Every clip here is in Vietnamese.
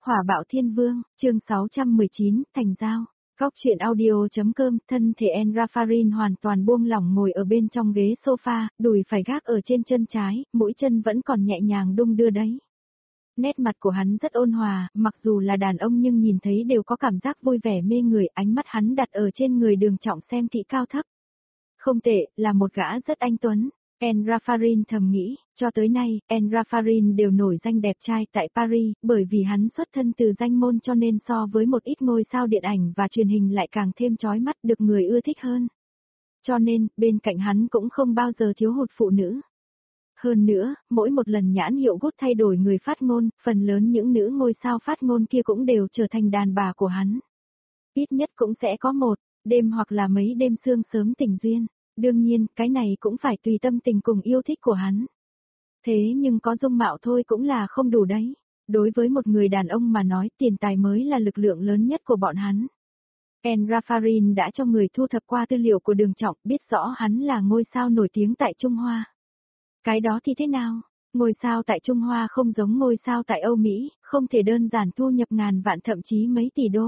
Hỏa bạo thiên vương, chương 619, thành giao. Góc chuyện audio.com, thân thể Enrafarin hoàn toàn buông lỏng ngồi ở bên trong ghế sofa, đùi phải gác ở trên chân trái, mũi chân vẫn còn nhẹ nhàng đung đưa đấy. Nét mặt của hắn rất ôn hòa, mặc dù là đàn ông nhưng nhìn thấy đều có cảm giác vui vẻ mê người, ánh mắt hắn đặt ở trên người Đường Trọng xem thị cao thấp. Không tệ, là một gã rất anh tuấn. Enrafarin thầm nghĩ, cho tới nay, Enrafarin đều nổi danh đẹp trai tại Paris, bởi vì hắn xuất thân từ danh môn cho nên so với một ít ngôi sao điện ảnh và truyền hình lại càng thêm chói mắt được người ưa thích hơn. Cho nên, bên cạnh hắn cũng không bao giờ thiếu hụt phụ nữ. Hơn nữa, mỗi một lần nhãn hiệu Good thay đổi người phát ngôn, phần lớn những nữ ngôi sao phát ngôn kia cũng đều trở thành đàn bà của hắn. Ít nhất cũng sẽ có một đêm hoặc là mấy đêm sương sớm tình duyên. Đương nhiên, cái này cũng phải tùy tâm tình cùng yêu thích của hắn. Thế nhưng có dung mạo thôi cũng là không đủ đấy. Đối với một người đàn ông mà nói tiền tài mới là lực lượng lớn nhất của bọn hắn. Enrafarin đã cho người thu thập qua tư liệu của Đường Trọng, biết rõ hắn là ngôi sao nổi tiếng tại Trung Hoa. Cái đó thì thế nào? Ngôi sao tại Trung Hoa không giống ngôi sao tại Âu Mỹ, không thể đơn giản thu nhập ngàn vạn thậm chí mấy tỷ đô.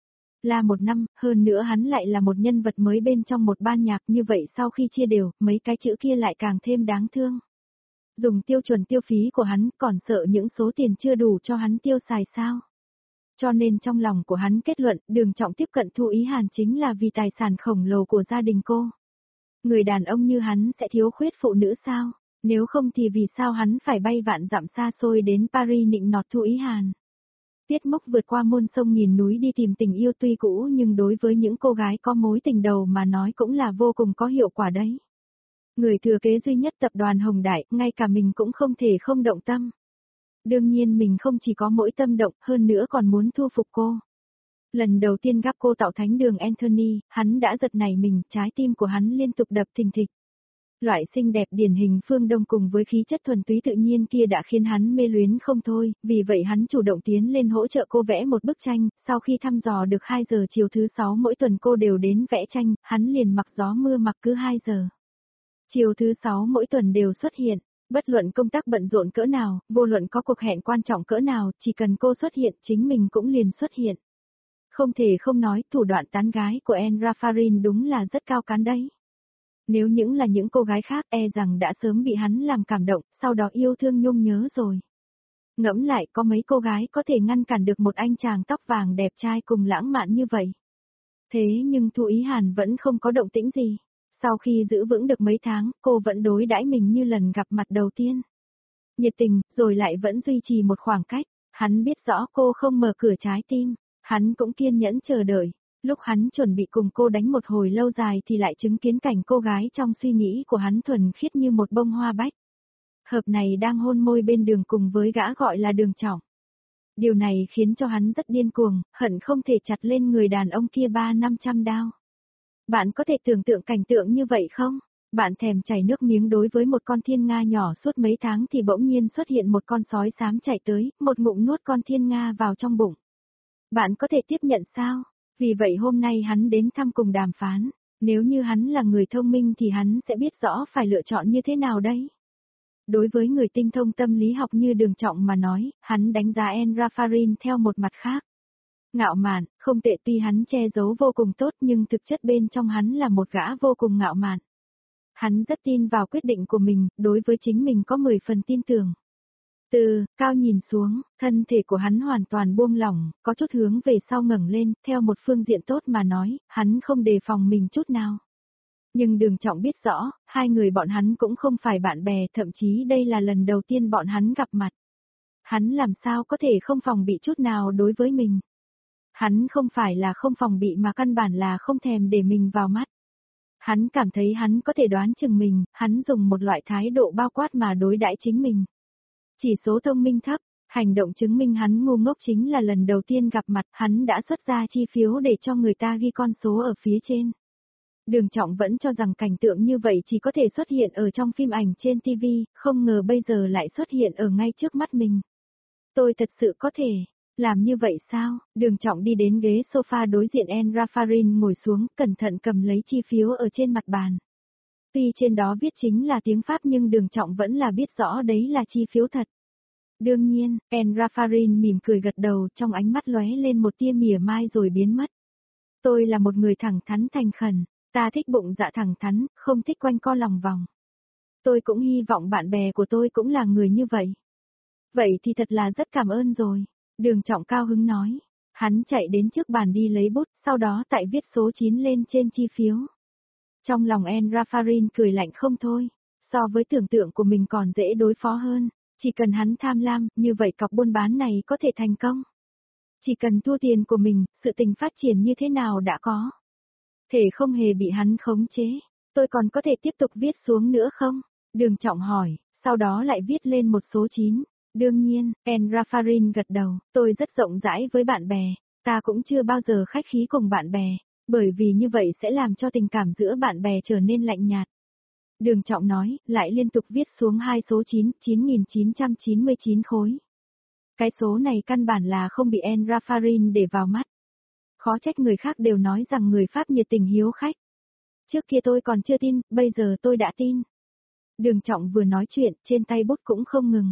Là một năm, hơn nữa hắn lại là một nhân vật mới bên trong một ban nhạc, như vậy sau khi chia đều, mấy cái chữ kia lại càng thêm đáng thương. Dùng tiêu chuẩn tiêu phí của hắn, còn sợ những số tiền chưa đủ cho hắn tiêu xài sao? Cho nên trong lòng của hắn kết luận, Đường Trọng tiếp cận Thu Ý Hàn chính là vì tài sản khổng lồ của gia đình cô. Người đàn ông như hắn sẽ thiếu khuyết phụ nữ sao? Nếu không thì vì sao hắn phải bay vạn dặm xa xôi đến Paris nịnh nọt Thu Ý Hàn? Tiết Mốc vượt qua muôn sông nghìn núi đi tìm tình yêu tuy cũ, nhưng đối với những cô gái có mối tình đầu mà nói cũng là vô cùng có hiệu quả đấy. Người thừa kế duy nhất tập đoàn Hồng Đại, ngay cả mình cũng không thể không động tâm. Đương nhiên mình không chỉ có mỗi tâm động, hơn nữa còn muốn thu phục cô. Lần đầu tiên gặp cô tạo thánh đường Anthony, hắn đã giật nảy mình, trái tim của hắn liên tục đập thình thịch. Loại xinh đẹp điển hình phương Đông cùng với khí chất thuần túy tự nhiên kia đã khiến hắn mê luyến không thôi, vì vậy hắn chủ động tiến lên hỗ trợ cô vẽ một bức tranh, sau khi thăm dò được 2 giờ chiều thứ 6 mỗi tuần cô đều đến vẽ tranh, hắn liền mặc gió mưa mặc cứ 2 giờ. Chiều thứ 6 mỗi tuần đều xuất hiện, bất luận công tác bận rộn cỡ nào, vô luận có cuộc hẹn quan trọng cỡ nào, chỉ cần cô xuất hiện chính mình cũng liền xuất hiện. Không thể không nói, thủ đoạn tán gái của Enrafarin đúng là rất cao cán đấy. Nếu những là những cô gái khác e rằng đã sớm bị hắn làm cảm động, sau đó yêu thương nhung nhớ rồi. Ngẫm lại có mấy cô gái có thể ngăn cản được một anh chàng tóc vàng đẹp trai cùng lãng mạn như vậy. Thế nhưng Thu Ý Hàn vẫn không có động tĩnh gì. Sau khi giữ vững được mấy tháng, cô vẫn đối đãi mình như lần gặp mặt đầu tiên. Nhiệt tình, rồi lại vẫn duy trì một khoảng cách. Hắn biết rõ cô không mở cửa trái tim. Hắn cũng kiên nhẫn chờ đợi. Lúc hắn chuẩn bị cùng cô đánh một hồi lâu dài thì lại chứng kiến cảnh cô gái trong suy nghĩ của hắn thuần khiết như một bông hoa bách. Hợp này đang hôn môi bên đường cùng với gã gọi là Đường Trọng. Điều này khiến cho hắn rất điên cuồng, hận không thể chặt lên người đàn ông kia 300-500 đao. Bạn có thể tưởng tượng cảnh tượng như vậy không? Bạn thèm chảy nước miếng đối với một con thiên nga nhỏ suốt mấy tháng thì bỗng nhiên xuất hiện một con sói xám chạy tới, một ngụm nuốt con thiên nga vào trong bụng. Bạn có thể tiếp nhận sao? Vì vậy hôm nay hắn đến thăm cùng đàm phán, nếu như hắn là người thông minh thì hắn sẽ biết rõ phải lựa chọn như thế nào đây. Đối với người tinh thông tâm lý học như Đường Trọng mà nói, hắn đánh giá Enrafarin theo một mặt khác. Ngạo mạn, không tệ, tuy hắn che giấu vô cùng tốt nhưng thực chất bên trong hắn là một gã vô cùng ngạo mạn. Hắn rất tin vào quyết định của mình, đối với chính mình có 10 phần tin tưởng. Từ cao nhìn xuống, thân thể của hắn hoàn toàn buông lỏng, có chút hướng về sau ngẩng lên, theo một phương diện tốt mà nói, hắn không đề phòng mình chút nào. Nhưng Đường Trọng biết rõ, hai người bọn hắn cũng không phải bạn bè, thậm chí đây là lần đầu tiên bọn hắn gặp mặt. Hắn làm sao có thể không phòng bị chút nào đối với mình. Hắn không phải là không phòng bị mà căn bản là không thèm để mình vào mắt. Hắn cảm thấy hắn có thể đoán chừng mình, hắn dùng một loại thái độ bao quát mà đối đãi chính mình. Chỉ số thông minh thấp, hành động chứng minh hắn ngu ngốc chính là lần đầu tiên gặp mặt hắn đã xuất ra chi phiếu để cho người ta ghi con số ở phía trên. Đường Trọng vẫn cho rằng cảnh tượng như vậy chỉ có thể xuất hiện ở trong phim ảnh trên TV, không ngờ bây giờ lại xuất hiện ở ngay trước mắt mình. Tôi thật sự có thể làm như vậy sao? Đường Trọng đi đến ghế sofa đối diện Enrafarin ngồi xuống, cẩn thận cầm lấy chi phiếu ở trên mặt bàn. Tuy trên đó viết chính là tiếng Pháp nhưng Đường Trọng vẫn là biết rõ đấy là chi phiếu thật. Đương nhiên, Enrafarin mỉm cười gật đầu, trong ánh mắt lóe lên một tia mỉa mai rồi biến mất. Tôi là một người thẳng thắn thành khẩn, ta thích bụng dạ thẳng thắn, không thích quanh co lòng vòng. Tôi cũng hy vọng bạn bè của tôi cũng là người như vậy. Vậy thì thật là rất cảm ơn rồi. Đường Trọng cao hứng nói. Hắn chạy đến trước bàn đi lấy bút, sau đó tại viết số 9 lên trên chi phiếu. Trong lòng Enrafarin cười lạnh không thôi. So với tưởng tượng của mình còn dễ đối phó hơn. Chỉ cần hắn tham lam, như vậy cọc buôn bán này có thể thành công. Chỉ cần thua tiền của mình, sự tình phát triển như thế nào đã có. Thể không hề bị hắn khống chế. Tôi còn có thể tiếp tục viết xuống nữa không? Đường Trọng hỏi, sau đó lại viết lên một số 9. Đương nhiên, Enrafarin gật đầu, tôi rất rộng rãi với bạn bè, ta cũng chưa bao giờ khách khí cùng bạn bè, bởi vì như vậy sẽ làm cho tình cảm giữa bạn bè trở nên lạnh nhạt. Đường Trọng nói, lại liên tục viết xuống hai số 9, 9.999 khối. Cái số này căn bản là không bị Enrafarin để vào mắt. Khó trách người khác đều nói rằng người Pháp nhiệt tình hiếu khách. Trước kia tôi còn chưa tin, bây giờ tôi đã tin. Đường Trọng vừa nói chuyện, trên tay bút cũng không ngừng.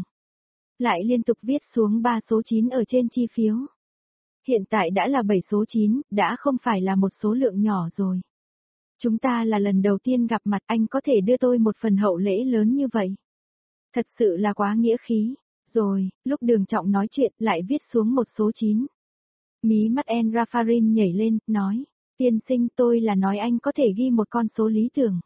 Lại liên tục viết xuống 3 số 9 ở trên chi phiếu. Hiện tại đã là 7 số 9, đã không phải là một số lượng nhỏ rồi. Chúng ta là lần đầu tiên gặp mặt, anh có thể đưa tôi một phần hậu lễ lớn như vậy. Thật sự là quá nghĩa khí. Rồi, lúc Đường Trọng nói chuyện lại viết xuống một số 9. Mí mắt Enrafarin nhảy lên, nói. Tiên sinh, tôi là nói anh có thể ghi một con số lý tưởng.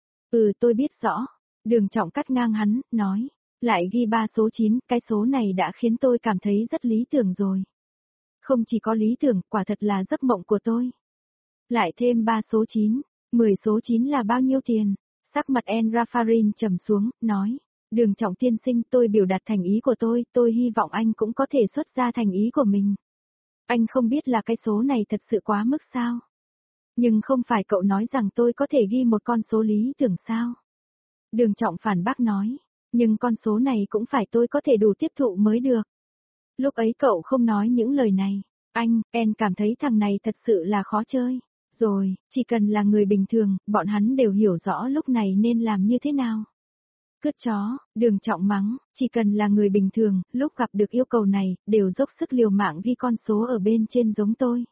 Tôi biết rõ. Đường Trọng cắt ngang hắn, nói. Lại ghi 3 số 9, cái số này đã khiến tôi cảm thấy rất lý tưởng rồi. Không chỉ có lý tưởng, quả thật là giấc mộng của tôi. Lại thêm 3 số 9, 10 số 9 là bao nhiêu tiền? Sắc mặt Enrafarin trầm xuống, nói. Đường Trọng tiên sinh, tôi biểu đạt thành ý của tôi hy vọng anh cũng có thể xuất ra thành ý của mình. Anh không biết là cái số này thật sự quá mức sao? Nhưng không phải cậu nói rằng tôi có thể ghi một con số lý tưởng sao? Đường Trọng phản bác nói. Nhưng con số này cũng phải tôi có thể đủ tiếp thụ mới được. Lúc ấy cậu không nói những lời này. En cảm thấy thằng này thật sự là khó chơi. Rồi, chỉ cần là người bình thường, bọn hắn đều hiểu rõ lúc này nên làm như thế nào. Cướp chó, Đường Trọng mắng, chỉ cần là người bình thường, lúc gặp được yêu cầu này, đều dốc sức liều mạng ghi con số ở bên trên giống tôi.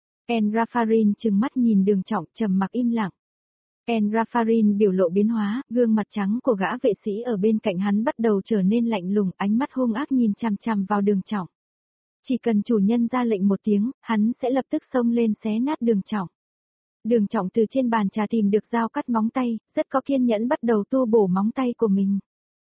Enrafarin trừng mắt nhìn Đường Trọng trầm mặc im lặng. Enrafarin biểu lộ biến hóa, gương mặt trắng của gã vệ sĩ ở bên cạnh hắn bắt đầu trở nên lạnh lùng, ánh mắt hung ác nhìn chằm chằm vào Đường Trọng. Chỉ cần chủ nhân ra lệnh một tiếng, hắn sẽ lập tức xông lên xé nát Đường Trọng. Đường Trọng từ trên bàn trà tìm được dao cắt móng tay, rất có kiên nhẫn bắt đầu tu bổ móng tay của mình.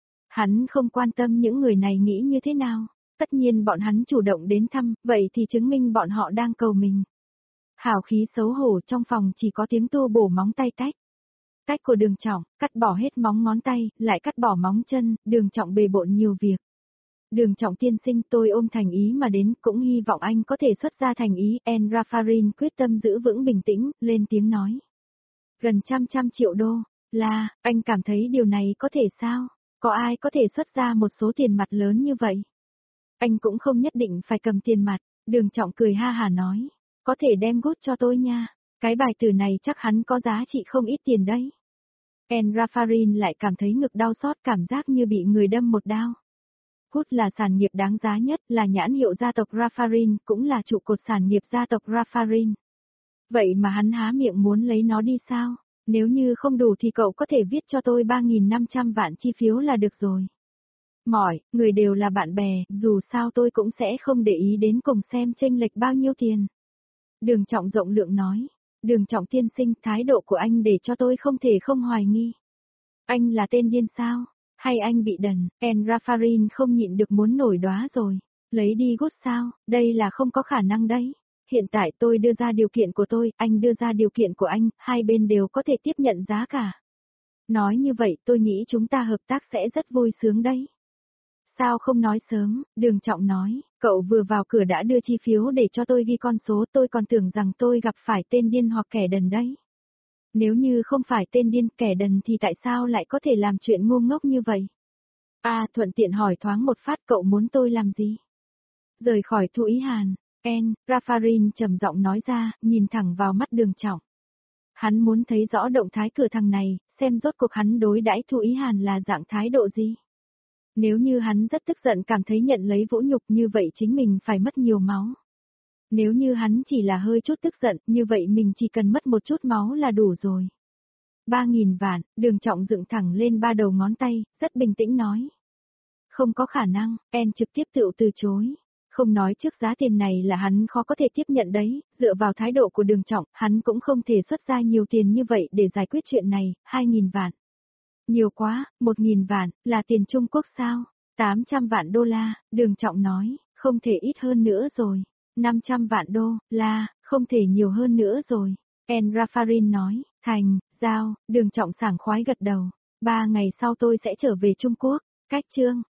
Hắn không quan tâm những người này nghĩ như thế nào, tất nhiên bọn hắn chủ động đến thăm, vậy thì chứng minh bọn họ đang cầu mình. Hào khí xấu hổ, trong phòng chỉ có tiếng tu bổ móng tay tách. Tách của Đường Trọng, cắt bỏ hết móng ngón tay, lại cắt bỏ móng chân, Đường Trọng bề bộn nhiều việc. Đường Trọng tiên sinh, tôi ôm thành ý mà đến, cũng hy vọng anh có thể xuất ra thành ý. Enrafarin quyết tâm giữ vững bình tĩnh, lên tiếng nói. Gần trăm triệu đô, anh cảm thấy điều này có thể sao? Có ai có thể xuất ra một số tiền mặt lớn như vậy? Anh cũng không nhất định phải cầm tiền mặt, Đường Trọng cười ha hà nói. Có thể đem gút cho tôi nha, cái bài từ này chắc hắn có giá trị không ít tiền đấy. Enrafarin lại cảm thấy ngực đau xót, cảm giác như bị người đâm một đao. Cút là sản nghiệp đáng giá nhất, là nhãn hiệu gia tộc Raffarin, cũng là trụ cột sản nghiệp gia tộc Raffarin. Vậy mà hắn há miệng muốn lấy nó đi sao? Nếu như không đủ thì cậu có thể viết cho tôi 3.500 vạn chi phiếu là được rồi. Người đều là bạn bè, dù sao tôi cũng sẽ không để ý đến cùng xem chênh lệch bao nhiêu tiền. Đường Trọng rộng lượng nói. Đường Trọng tiên sinh, thái độ của anh để cho tôi không thể không hoài nghi. Anh là tên điên sao? Hay anh bị đần? Enrafarin không nhịn được muốn nổi đoá rồi. Lấy đi gút sao? Đây là không có khả năng đấy. Hiện tại tôi đưa ra điều kiện của tôi, anh đưa ra điều kiện của anh, hai bên đều có thể tiếp nhận giá cả. Nói như vậy tôi nghĩ chúng ta hợp tác sẽ rất vui sướng đấy. Sao không nói sớm? Đường Trọng nói, cậu vừa vào cửa đã đưa chi phiếu để cho tôi ghi con số, tôi còn tưởng rằng tôi gặp phải tên điên hoặc kẻ đần đấy. Nếu như không phải tên điên kẻ đần thì tại sao lại có thể làm chuyện ngu ngốc như vậy? Thuận tiện hỏi thoáng một phát, cậu muốn tôi làm gì? Rời khỏi Thu Ý Hàn, Raffarin trầm giọng nói ra, nhìn thẳng vào mắt Đường Trọng. Hắn muốn thấy rõ động thái cửa thằng này, xem rốt cuộc hắn đối đãi Thu Ý Hàn là dạng thái độ gì. Nếu như hắn rất tức giận cảm thấy nhận lấy vũ nhục như vậy chính mình phải mất nhiều máu. Nếu như hắn chỉ là hơi chút tức giận, như vậy mình chỉ cần mất một chút máu là đủ rồi. 3.000 vạn, Đường Trọng dựng thẳng lên ba đầu ngón tay, rất bình tĩnh nói. Không có khả năng, En trực tiếp tự từ chối. Không nói trước giá tiền này là hắn khó có thể tiếp nhận đấy, dựa vào thái độ của Đường Trọng, hắn cũng không thể xuất ra nhiều tiền như vậy để giải quyết chuyện này, 2.000 vạn. Nhiều quá, 1.000 vạn, là tiền Trung Quốc sao? 800 vạn đô la, Đường Trọng nói, không thể ít hơn nữa rồi. 500 vạn đô, la, không thể nhiều hơn nữa rồi. En Raffarin nói, thành, giao, Đường Trọng sảng khoái gật đầu. 3 ngày sau tôi sẽ trở về Trung Quốc, cách chương.